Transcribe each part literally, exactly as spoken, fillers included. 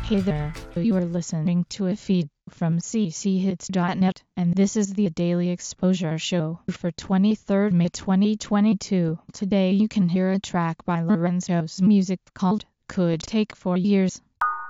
Hey there, you are listening to a feed from c c hits dot net, and this is the Daily Exposure Show for twenty-third May twenty twenty-two. Today you can hear a track by Lorenzo's Music called Could Take Four Years.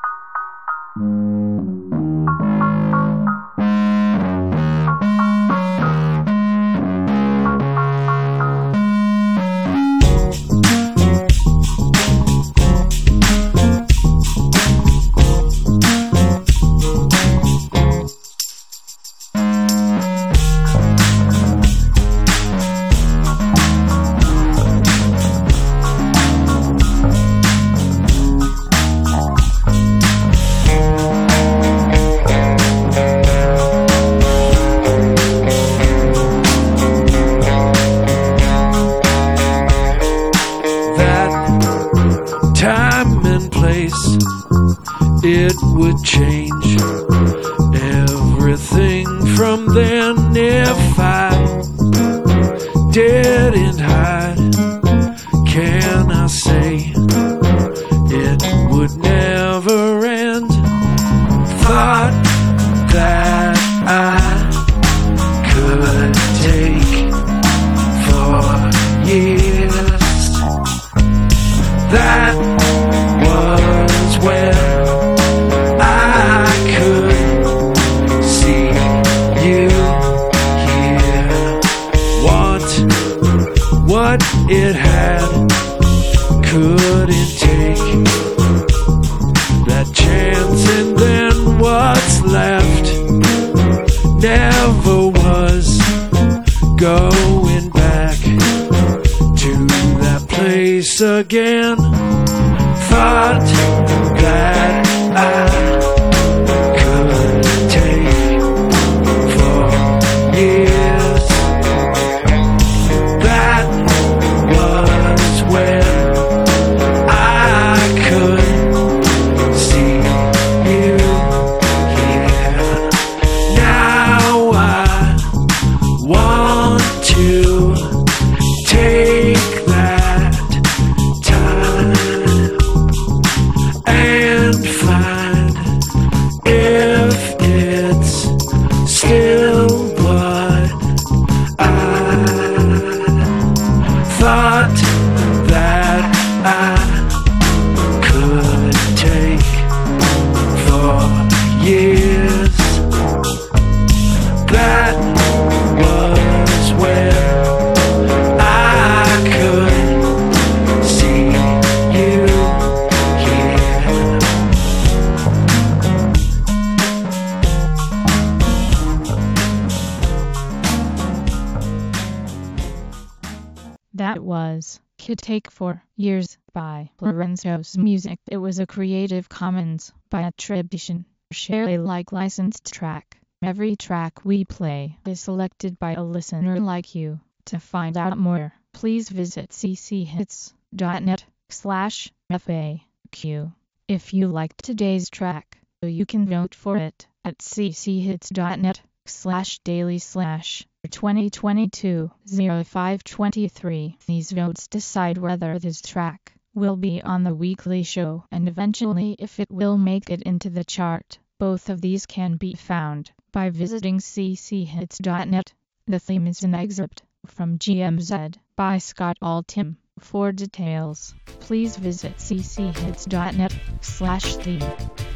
Time and place, it would change everything from then. If I didn't hide, can I say it would never end? Thought that I could take four years. That was when I could see you here. Want what it had, couldn't take that chance, and then what's left never was going back to that place again. Thought that I could take four years. That was when I could see you here. Now I want to take that time and find if it's still what I thought that I could take for years. That was when I could see you here. That was Could Take Four Years by Lorenzo's Music. It was a Creative Commons by attribution, share Alike licensed track. Every track we play is selected by a listener like you. To find out more, please visit c c hits dot net slash F A Q. If you liked today's track, you can vote for it at c c hits dot net slash daily slash twenty twenty-two oh five twenty-three. These votes decide whether this track will be on the weekly show and eventually if it will make it into the chart. Both of these can be found by visiting c c hits dot net. The theme is an excerpt from G M Z by Scott Altham. For details, please visit c c hits dot net slash theme.